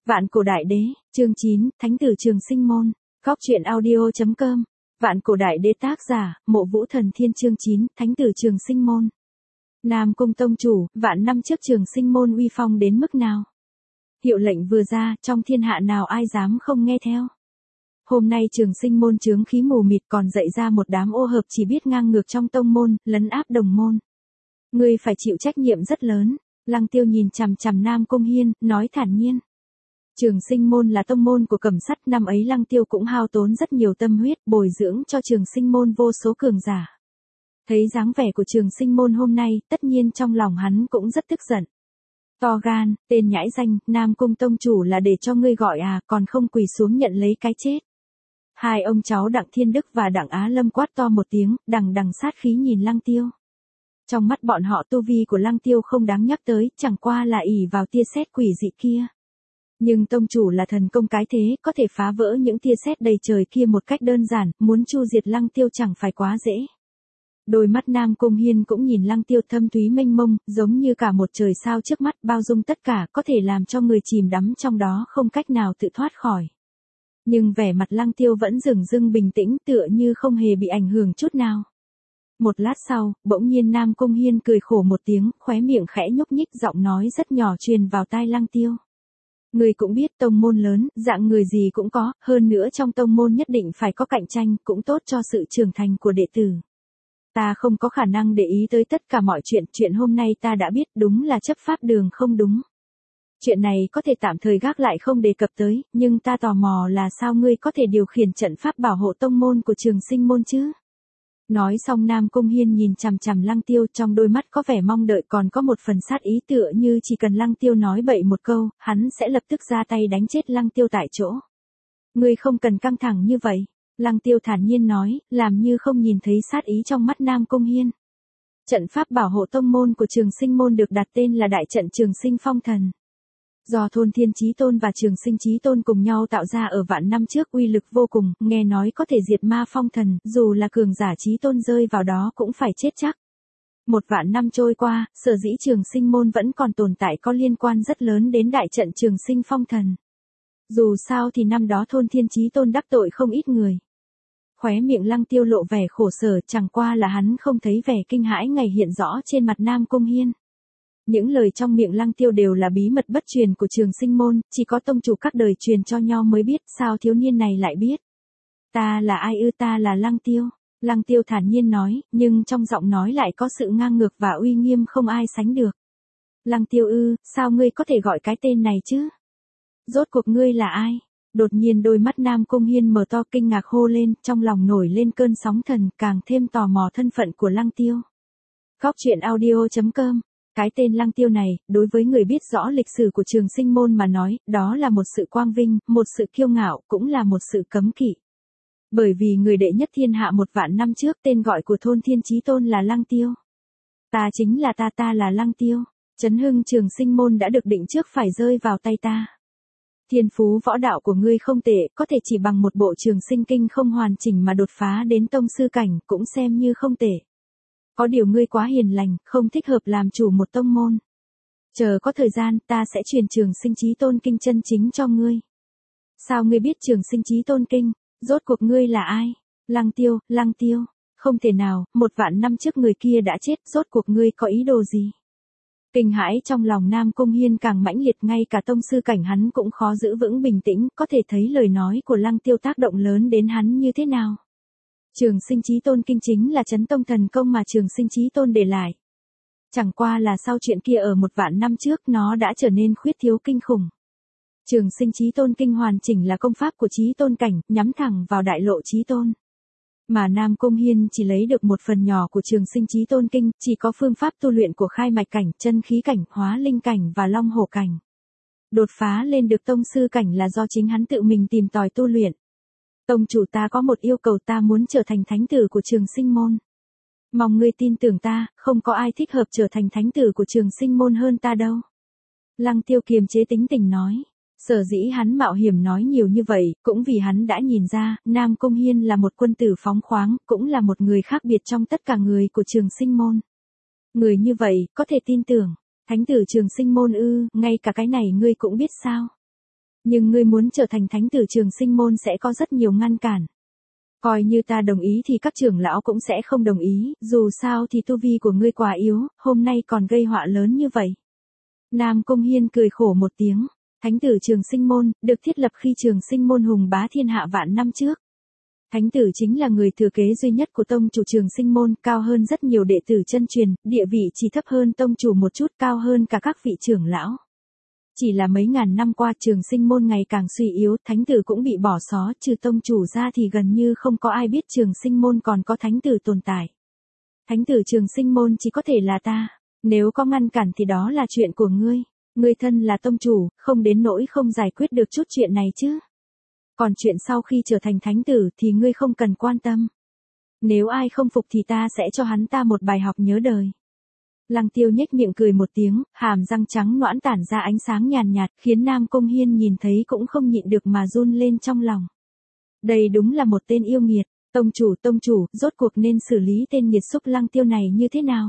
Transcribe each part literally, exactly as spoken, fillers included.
Vạn cổ đại đế, chương chín, Thánh tử Trường Sinh môn. Góc truyện audio chấm com. Vạn cổ đại đế tác giả, Mộ Vũ Thần Thiên chương chín, Thánh tử Trường Sinh môn. Nam Cung tông chủ, vạn năm trước Trường Sinh môn uy phong đến mức nào? Hiệu lệnh vừa ra, trong thiên hạ nào ai dám không nghe theo? Hôm nay Trường Sinh môn chướng khí mù mịt còn dậy ra một đám ô hợp chỉ biết ngang ngược trong tông môn, lấn áp đồng môn. Ngươi phải chịu trách nhiệm rất lớn. Lăng Tiêu nhìn chằm chằm Nam Cung Hiên, nói thản nhiên. Trường Sinh môn là tông môn của Cẩm Sắt, năm ấy Lăng Tiêu cũng hao tốn rất nhiều tâm huyết bồi dưỡng cho Trường Sinh môn vô số cường giả. Thấy dáng vẻ của Trường Sinh môn hôm nay, tất nhiên trong lòng hắn cũng rất tức giận. To gan, tên nhãi danh, Nam Cung tông chủ là để cho ngươi gọi à, còn không quỳ xuống nhận lấy cái chết. Hai ông cháu Đặng Thiên Đức và Đặng Á Lâm quát to một tiếng, đằng đằng sát khí nhìn Lăng Tiêu. Trong mắt bọn họ tu vi của Lăng Tiêu không đáng nhắc tới, chẳng qua là ỷ vào tia sét quỷ dị kia. Nhưng tông chủ là thần công cái thế, có thể phá vỡ những tia sét đầy trời kia một cách đơn giản, muốn chu diệt Lăng Tiêu chẳng phải quá dễ. Đôi mắt Nam Cung Hiên cũng nhìn Lăng Tiêu thâm thúy mênh mông, giống như cả một trời sao trước mắt, bao dung tất cả, có thể làm cho người chìm đắm trong đó không cách nào tự thoát khỏi. Nhưng vẻ mặt Lăng Tiêu vẫn dửng dưng bình tĩnh, tựa như không hề bị ảnh hưởng chút nào. Một lát sau, bỗng nhiên Nam Cung Hiên cười khổ một tiếng, khóe miệng khẽ nhúc nhích, giọng nói rất nhỏ truyền vào tai Lăng Tiêu. Người cũng biết tông môn lớn, dạng người gì cũng có, hơn nữa trong tông môn nhất định phải có cạnh tranh, cũng tốt cho sự trưởng thành của đệ tử. Ta không có khả năng để ý tới tất cả mọi chuyện, chuyện hôm nay ta đã biết đúng là chấp pháp đường không đúng. Chuyện này có thể tạm thời gác lại không đề cập tới, nhưng ta tò mò là sao ngươi có thể điều khiển trận pháp bảo hộ tông môn của Trường Sinh môn chứ? Nói xong Nam Cung Hiên nhìn chằm chằm Lăng Tiêu, trong đôi mắt có vẻ mong đợi còn có một phần sát ý, tựa như chỉ cần Lăng Tiêu nói bậy một câu, hắn sẽ lập tức ra tay đánh chết Lăng Tiêu tại chỗ. Ngươi không cần căng thẳng như vậy. Lăng Tiêu thản nhiên nói, làm như không nhìn thấy sát ý trong mắt Nam Cung Hiên. Trận pháp bảo hộ tông môn của Trường Sinh môn được đặt tên là Đại trận Trường Sinh Phong Thần. Do Thôn Thiên Chí Tôn và Trường Sinh Chí Tôn cùng nhau tạo ra ở vạn năm trước, uy lực vô cùng, nghe nói có thể diệt ma phong thần, dù là cường giả Chí Tôn rơi vào đó cũng phải chết chắc. Một vạn năm trôi qua, sở dĩ Trường Sinh môn vẫn còn tồn tại có liên quan rất lớn đến đại trận Trường Sinh Phong Thần. Dù sao thì năm đó Thôn Thiên Chí Tôn đắc tội không ít người. Khóe miệng Lăng Tiêu lộ vẻ khổ sở, chẳng qua là hắn không thấy vẻ kinh hãi ngày hiện rõ trên mặt Nam Cung Hiên. Những lời trong miệng Lăng Tiêu đều là bí mật bất truyền của Trường Sinh môn, chỉ có tông chủ các đời truyền cho nhau mới biết, sao thiếu niên này lại biết. Ta là ai ư? Ta là Lăng Tiêu. Lăng Tiêu thản nhiên nói, nhưng trong giọng nói lại có sự ngang ngược và uy nghiêm không ai sánh được. Lăng Tiêu ư, sao ngươi có thể gọi cái tên này chứ? Rốt cuộc ngươi là ai? Đột nhiên đôi mắt Nam Cung Hiên mở to kinh ngạc hô lên, trong lòng nổi lên cơn sóng thần, càng thêm tò mò thân phận của Lăng Tiêu. Góc truyện audio chấm com. Cái tên Lăng Tiêu này, đối với người biết rõ lịch sử của Trường Sinh môn mà nói, đó là một sự quang vinh, một sự kiêu ngạo, cũng là một sự cấm kỵ. Bởi vì người đệ nhất thiên hạ một vạn năm trước, tên gọi của Thôn Thiên Chí Tôn là Lăng Tiêu. Ta chính là ta, ta là Lăng Tiêu. Chấn hưng Trường Sinh môn đã được định trước phải rơi vào tay ta. Thiên phú võ đạo của ngươi không tệ, có thể chỉ bằng một bộ Trường Sinh kinh không hoàn chỉnh mà đột phá đến tông sư cảnh, cũng xem như không tệ. Có điều ngươi quá hiền lành, không thích hợp làm chủ một tông môn. Chờ có thời gian, ta sẽ truyền Trường Sinh Chí Tôn kinh chân chính cho ngươi. Sao ngươi biết Trường Sinh Chí Tôn kinh? Rốt cuộc ngươi là ai? Lăng Tiêu, Lăng Tiêu. Không thể nào, một vạn năm trước người kia đã chết, rốt cuộc ngươi có ý đồ gì? Kinh hãi trong lòng Nam Cung Hiên càng mãnh liệt, ngay cả tông sư cảnh hắn cũng khó giữ vững bình tĩnh, có thể thấy lời nói của Lăng Tiêu tác động lớn đến hắn như thế nào. Trường Sinh Chí Tôn kinh chính là chấn tông thần công mà Trường Sinh Chí Tôn để lại. Chẳng qua là sau chuyện kia ở một vạn năm trước nó đã trở nên khuyết thiếu kinh khủng. Trường Sinh Chí Tôn kinh hoàn chỉnh là công pháp của Chí Tôn cảnh, nhắm thẳng vào đại lộ Chí Tôn. Mà Nam Cung Hiên chỉ lấy được một phần nhỏ của Trường Sinh Chí Tôn kinh, chỉ có phương pháp tu luyện của khai mạch cảnh, chân khí cảnh, hóa linh cảnh và long hổ cảnh. Đột phá lên được tông sư cảnh là do chính hắn tự mình tìm tòi tu luyện. Tông chủ, ta có một yêu cầu, ta muốn trở thành thánh tử của Trường Sinh môn. Mong ngươi tin tưởng ta, không có ai thích hợp trở thành thánh tử của Trường Sinh môn hơn ta đâu. Lăng Tiêu kiềm chế tính tình nói. Sở dĩ hắn mạo hiểm nói nhiều như vậy, cũng vì hắn đã nhìn ra, Nam Cung Hiên là một quân tử phóng khoáng, cũng là một người khác biệt trong tất cả người của Trường Sinh môn. Người như vậy, có thể tin tưởng. Thánh tử Trường Sinh môn ư, ngay cả cái này ngươi cũng biết sao? Nhưng ngươi muốn trở thành thánh tử Trường Sinh môn sẽ có rất nhiều ngăn cản. Coi như ta đồng ý thì các trưởng lão cũng sẽ không đồng ý, dù sao thì tu vi của ngươi quá yếu, hôm nay còn gây họa lớn như vậy. Nam Cung Hiên cười khổ một tiếng, thánh tử Trường Sinh môn, được thiết lập khi Trường Sinh môn hùng bá thiên hạ vạn năm trước. Thánh tử chính là người thừa kế duy nhất của tông chủ Trường Sinh môn, cao hơn rất nhiều đệ tử chân truyền, địa vị chỉ thấp hơn tông chủ một chút, cao hơn cả các vị trưởng lão. Chỉ là mấy ngàn năm qua Trường Sinh môn ngày càng suy yếu, thánh tử cũng bị bỏ xó, trừ tông chủ ra thì gần như không có ai biết Trường Sinh môn còn có thánh tử tồn tại. Thánh tử Trường Sinh môn chỉ có thể là ta, nếu có ngăn cản thì đó là chuyện của ngươi, ngươi thân là tông chủ, không đến nỗi không giải quyết được chút chuyện này chứ. Còn chuyện sau khi trở thành thánh tử thì ngươi không cần quan tâm. Nếu ai không phục thì ta sẽ cho hắn ta một bài học nhớ đời. Lăng Tiêu nhếch miệng cười một tiếng, hàm răng trắng nõn tản ra ánh sáng nhàn nhạt, khiến Nam Cung Hiên nhìn thấy cũng không nhịn được mà run lên trong lòng. Đây đúng là một tên yêu nghiệt, tông chủ tông chủ, rốt cuộc nên xử lý tên nghiệt xúc Lăng Tiêu này như thế nào?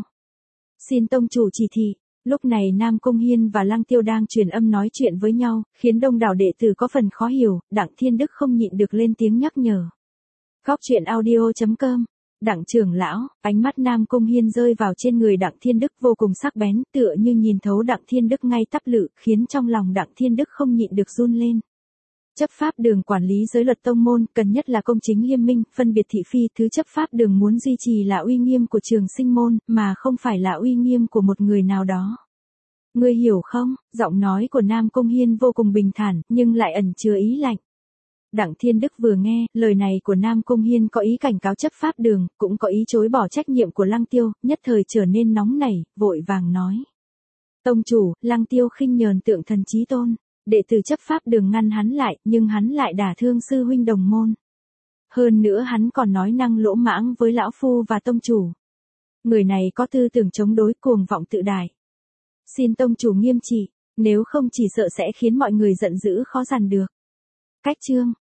Xin tông chủ chỉ thị. Lúc này Nam Cung Hiên và Lăng Tiêu đang truyền âm nói chuyện với nhau, khiến đông đảo đệ tử có phần khó hiểu, Đặng Thiên Đức không nhịn được lên tiếng nhắc nhở. Góc truyện audio chấm com. Đặng trưởng lão, ánh mắt Nam Cung Hiên rơi vào trên người Đặng Thiên Đức vô cùng sắc bén, tựa như nhìn thấu Đặng Thiên Đức ngay tắp lự, khiến trong lòng Đặng Thiên Đức không nhịn được run lên. Chấp pháp đường quản lý giới luật tông môn, cần nhất là công chính nghiêm minh, phân biệt thị phi, thứ chấp pháp đường muốn duy trì là uy nghiêm của Trường Sinh môn, mà không phải là uy nghiêm của một người nào đó. Ngươi hiểu không? Giọng nói của Nam Cung Hiên vô cùng bình thản, nhưng lại ẩn chứa ý lạnh. Đặng Thiên Đức vừa nghe, lời này của Nam Cung Hiên có ý cảnh cáo chấp pháp đường, cũng có ý chối bỏ trách nhiệm của Lăng Tiêu, nhất thời trở nên nóng nảy, vội vàng nói. Tông chủ, Lăng Tiêu khinh nhờn tượng thần chí tôn. Đệ tử chấp pháp đường ngăn hắn lại, nhưng hắn lại đả thương sư huynh đồng môn. Hơn nữa hắn còn nói năng lỗ mãng với lão phu và tông chủ. Người này có tư tưởng chống đối, cuồng vọng tự đại. Xin tông chủ nghiêm trị, nếu không chỉ sợ sẽ khiến mọi người giận dữ khó dằn được. Cách chương